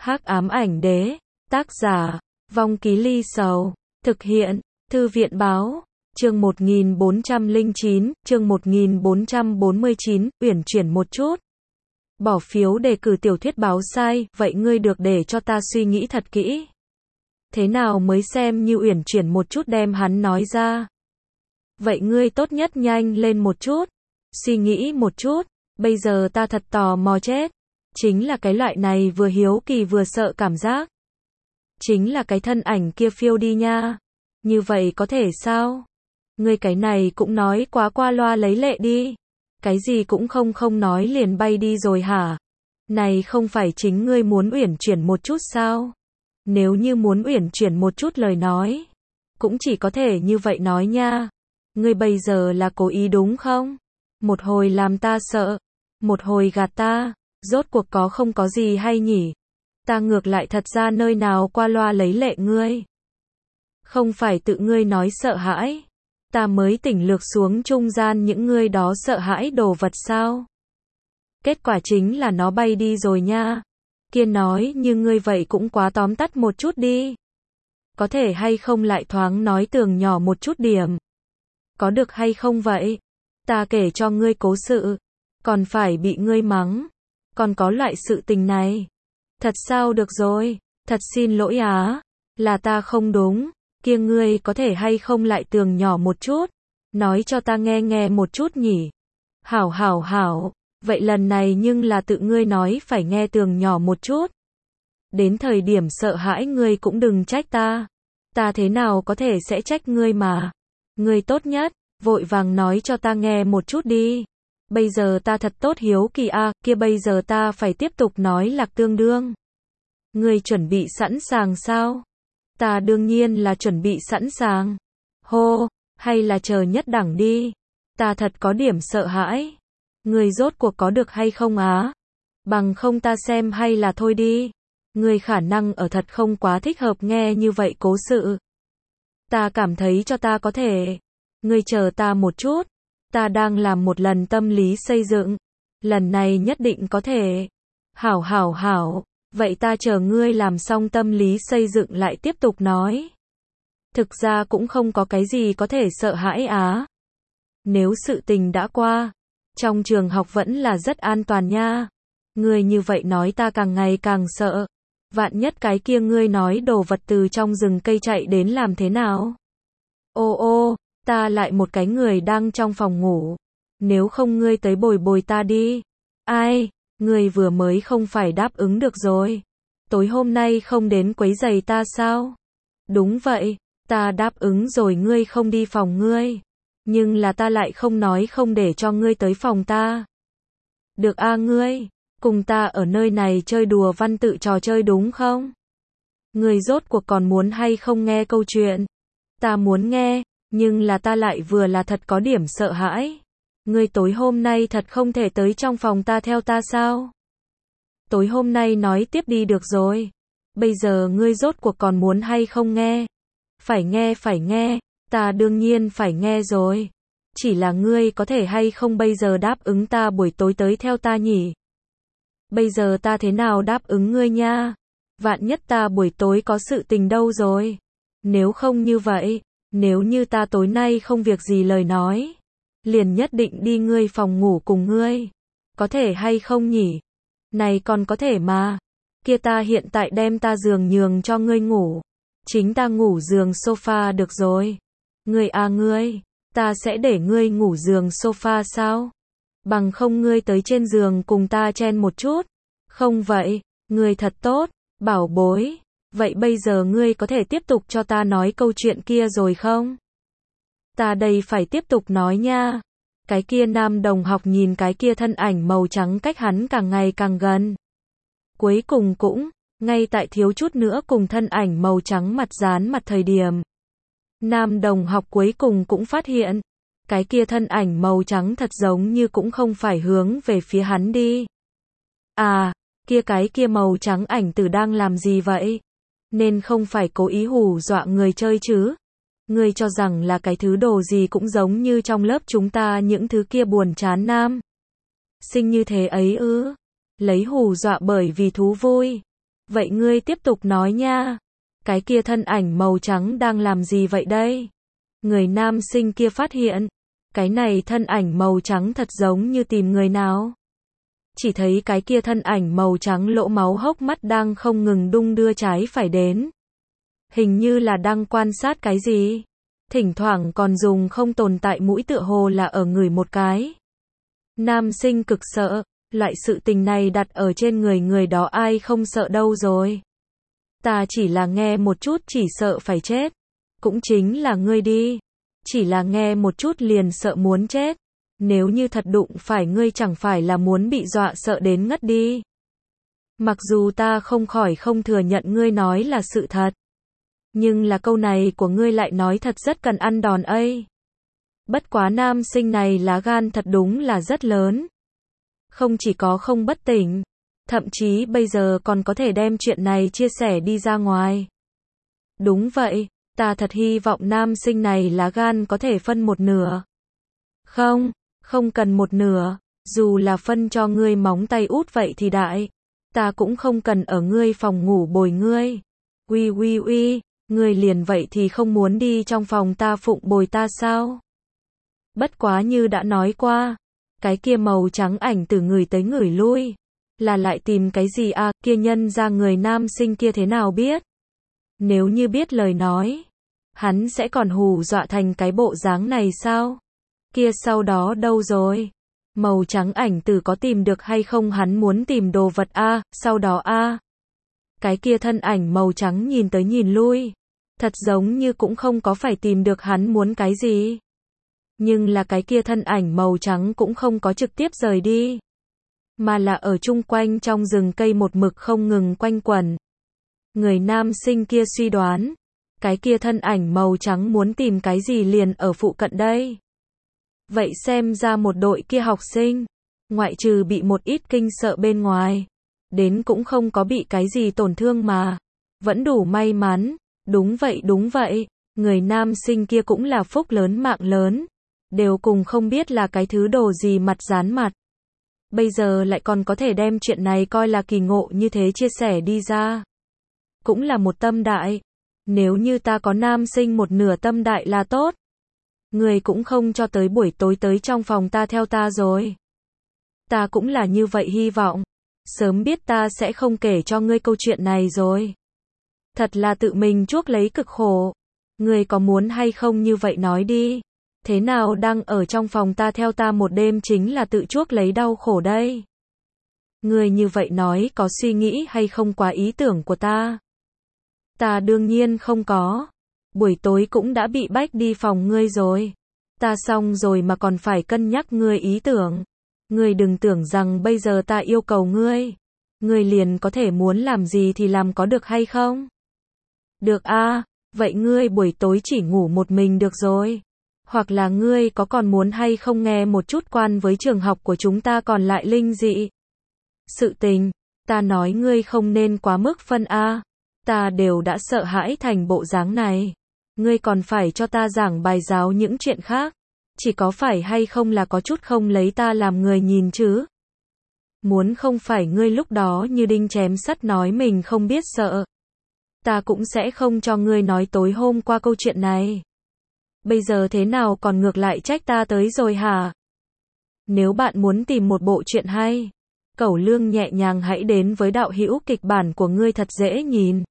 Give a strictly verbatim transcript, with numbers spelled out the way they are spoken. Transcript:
Hắc ám ảnh đế, tác giả, Vong Ký Ly Sầu, thực hiện, Thư viện báo, chương một nghìn bốn trăm lẻ chín, chương một nghìn bốn trăm bốn mươi chín, uyển chuyển một chút. Bỏ phiếu đề cử tiểu thuyết báo sai, vậy ngươi được để cho ta suy nghĩ thật kỹ. Thế nào mới xem như uyển chuyển một chút đem hắn nói ra. Vậy ngươi tốt nhất nhanh lên một chút, suy nghĩ một chút, bây giờ ta thật tò mò chết. Chính là cái loại này vừa hiếu kỳ vừa sợ cảm giác. Chính là cái thân ảnh kia phiêu đi nha. Như vậy có thể sao? Ngươi cái này cũng nói quá qua loa lấy lệ đi. Cái gì cũng không không nói liền bay đi rồi hả? Này không phải chính ngươi muốn uyển chuyển một chút sao? Nếu như muốn uyển chuyển một chút lời nói, cũng chỉ có thể như vậy nói nha. Ngươi bây giờ là cố ý đúng không? Một hồi làm ta sợ, một hồi gạt ta, rốt cuộc có không có gì hay nhỉ? Ta ngược lại thật ra nơi nào qua loa lấy lệ ngươi. Không phải tự ngươi nói sợ hãi, ta mới tỉnh lược xuống trung gian những ngươi đó sợ hãi đồ vật sao? Kết quả chính là nó bay đi rồi nha. Kia nói như ngươi vậy cũng quá tóm tắt một chút đi. Có thể hay không lại thoáng nói tường nhỏ một chút điểm? Có được hay không vậy? Ta kể cho ngươi cố sự, còn phải bị ngươi mắng. Còn có loại sự tình này. Thật sao được rồi, thật xin lỗi á, là ta không đúng, kia ngươi có thể hay không lại tường nhỏ một chút, nói cho ta nghe nghe một chút nhỉ. Hảo hảo hảo, vậy lần này nhưng là tự ngươi nói phải nghe tường nhỏ một chút. Đến thời điểm sợ hãi ngươi cũng đừng trách ta, ta thế nào có thể sẽ trách ngươi mà. Ngươi tốt nhất, vội vàng nói cho ta nghe một chút đi. Bây giờ ta thật tốt hiếu kỳ a, à, kia bây giờ ta phải tiếp tục nói lạc tương đương. Ngươi chuẩn bị sẵn sàng sao? Ta đương nhiên là chuẩn bị sẵn sàng. Hô, hay là chờ nhất đẳng đi. Ta thật có điểm sợ hãi. Ngươi rốt cuộc có được hay không á? Bằng không ta xem hay là thôi đi. Ngươi khả năng ở thật không quá thích hợp nghe như vậy cố sự. Ta cảm thấy cho ta có thể. Ngươi chờ ta một chút. Ta đang làm một lần tâm lý xây dựng. Lần này nhất định có thể. Hảo hảo hảo. Vậy ta chờ ngươi làm xong tâm lý xây dựng lại tiếp tục nói. Thực ra cũng không có cái gì có thể sợ hãi á. Nếu sự tình đã qua, trong trường học vẫn là rất an toàn nha. Ngươi như vậy nói ta càng ngày càng sợ. Vạn nhất cái kia ngươi nói đồ vật từ trong rừng cây chạy đến làm thế nào? Ô ô, ta lại một cái người đang trong phòng ngủ. Nếu không ngươi tới bồi bồi ta đi. Ai? Ngươi vừa mới không phải đáp ứng được rồi. Tối hôm nay không đến quấy giày ta sao? Đúng vậy, ta đáp ứng rồi ngươi không đi phòng ngươi. Nhưng là ta lại không nói không để cho ngươi tới phòng ta. Được a à ngươi, cùng ta ở nơi này chơi đùa văn tự trò chơi đúng không? Ngươi rốt cuộc còn muốn hay không nghe câu chuyện? Ta muốn nghe, nhưng là ta lại vừa là thật có điểm sợ hãi. Ngươi tối hôm nay thật không thể tới trong phòng ta theo ta sao? Tối hôm nay nói tiếp đi được rồi. Bây giờ ngươi rốt cuộc còn muốn hay không nghe? Phải nghe phải nghe, ta đương nhiên phải nghe rồi. Chỉ là ngươi có thể hay không bây giờ đáp ứng ta buổi tối tới theo ta nhỉ? Bây giờ ta thế nào đáp ứng ngươi nha? Vạn nhất ta buổi tối có sự tình đâu rồi? Nếu không như vậy, nếu như ta tối nay không việc gì lời nói, liền nhất định đi ngươi phòng ngủ cùng ngươi. Có thể hay không nhỉ? Này còn có thể mà. Kia ta hiện tại đem ta giường nhường cho ngươi ngủ. Chính ta ngủ giường sofa được rồi. Ngươi à ngươi, ta sẽ để ngươi ngủ giường sofa sao? Bằng không ngươi tới trên giường cùng ta chen một chút. Không vậy, ngươi thật tốt, bảo bối. Vậy bây giờ ngươi có thể tiếp tục cho ta nói câu chuyện kia rồi không? Ta đây phải tiếp tục nói nha. Cái kia nam đồng học nhìn cái kia thân ảnh màu trắng cách hắn càng ngày càng gần. Cuối cùng cũng, ngay tại thiếu chút nữa cùng thân ảnh màu trắng mặt dán mặt thời điểm. Nam đồng học cuối cùng cũng phát hiện, cái kia thân ảnh màu trắng thật giống như cũng không phải hướng về phía hắn đi. À, kia cái kia màu trắng ảnh tử đang làm gì vậy? Nên không phải cố ý hù dọa người chơi chứ? Ngươi cho rằng là cái thứ đồ gì cũng giống như trong lớp chúng ta những thứ kia buồn chán nam. Sinh như thế ấy ư? Lấy hù dọa bởi vì thú vui. Vậy ngươi tiếp tục nói nha. Cái kia thân ảnh màu trắng đang làm gì vậy đây? Người nam sinh kia phát hiện. Cái này thân ảnh màu trắng thật giống như tìm người nào. Chỉ thấy cái kia thân ảnh màu trắng lỗ máu hốc mắt đang không ngừng đung đưa trái phải đến. Hình như là đang quan sát cái gì. Thỉnh thoảng còn dùng không tồn tại mũi tựa hồ là ở người một cái. Nam sinh cực sợ, loại sự tình này đặt ở trên người người đó ai không sợ đâu rồi. Ta chỉ là nghe một chút chỉ sợ phải chết. Cũng chính là ngươi đi. Chỉ là nghe một chút liền sợ muốn chết. Nếu như thật đụng phải ngươi chẳng phải là muốn bị dọa sợ đến ngất đi. Mặc dù ta không khỏi không thừa nhận ngươi nói là sự thật. Nhưng là câu này của ngươi lại nói thật rất cần ăn đòn ấy. Bất quá nam sinh này lá gan thật đúng là rất lớn. Không chỉ có không bất tỉnh, thậm chí bây giờ còn có thể đem chuyện này chia sẻ đi ra ngoài. Đúng vậy, ta thật hy vọng nam sinh này lá gan có thể phân một nửa. Không, không cần một nửa, dù là phân cho ngươi móng tay út vậy thì đại. Ta cũng không cần ở ngươi phòng ngủ bồi ngươi. Uy uy uy, ngươi liền vậy thì không muốn đi trong phòng ta phụng bồi ta sao? Bất quá như đã nói qua, cái kia màu trắng ảnh từ người tới người lui, là lại tìm cái gì à, kia nhân ra người nam sinh kia thế nào biết? Nếu như biết lời nói, hắn sẽ còn hù dọa thành cái bộ dáng này sao? Kia sau đó đâu rồi? Màu trắng ảnh từ có tìm được hay không hắn muốn tìm đồ vật a, à, sau đó a. À. Cái kia thân ảnh màu trắng nhìn tới nhìn lui, thật giống như cũng không có phải tìm được hắn muốn cái gì. Nhưng là cái kia thân ảnh màu trắng cũng không có trực tiếp rời đi, mà là ở chung quanh trong rừng cây một mực không ngừng quanh quẩn. Người nam sinh kia suy đoán, cái kia thân ảnh màu trắng muốn tìm cái gì liền ở phụ cận đây. Vậy xem ra một đội kia học sinh, ngoại trừ bị một ít kinh sợ bên ngoài, đến cũng không có bị cái gì tổn thương mà. Vẫn đủ may mắn, đúng vậy đúng vậy, người nam sinh kia cũng là phúc lớn mạng lớn, đều cùng không biết là cái thứ đồ gì mặt dán mặt. Bây giờ lại còn có thể đem chuyện này coi là kỳ ngộ như thế chia sẻ đi ra. Cũng là một tâm đại. Nếu như ta có nam sinh một nửa tâm đại là tốt. Người cũng không cho tới buổi tối tới trong phòng ta theo ta rồi. Ta cũng là như vậy hy vọng. Sớm biết ta sẽ không kể cho ngươi câu chuyện này rồi. Thật là tự mình chuốc lấy cực khổ. Ngươi có muốn hay không như vậy nói đi. Thế nào đang ở trong phòng ta theo ta một đêm chính là tự chuốc lấy đau khổ đây. Ngươi như vậy nói có suy nghĩ hay không quá ý tưởng của ta? Ta đương nhiên không có. Buổi tối cũng đã bị bách đi phòng ngươi rồi. Ta xong rồi mà còn phải cân nhắc ngươi ý tưởng. Ngươi đừng tưởng rằng bây giờ ta yêu cầu ngươi. Ngươi liền có thể muốn làm gì thì làm có được hay không? Được a, à, vậy ngươi buổi tối chỉ ngủ một mình được rồi. Hoặc là ngươi có còn muốn hay không nghe một chút quan với trường học của chúng ta còn lại linh dị. Sự tình, ta nói ngươi không nên quá mức phân a. À. Ta đều đã sợ hãi thành bộ dáng này. Ngươi còn phải cho ta giảng bài giáo những chuyện khác. Chỉ có phải hay không là có chút không lấy ta làm người nhìn chứ. Muốn không phải ngươi lúc đó như đinh chém sắt nói mình không biết sợ. Ta cũng sẽ không cho ngươi nói tối hôm qua câu chuyện này. Bây giờ thế nào còn ngược lại trách ta tới rồi hả? Nếu bạn muốn tìm một bộ truyện hay, Cẩu Lương nhẹ nhàng hãy đến với đạo hữu kịch bản của ngươi thật dễ nhìn.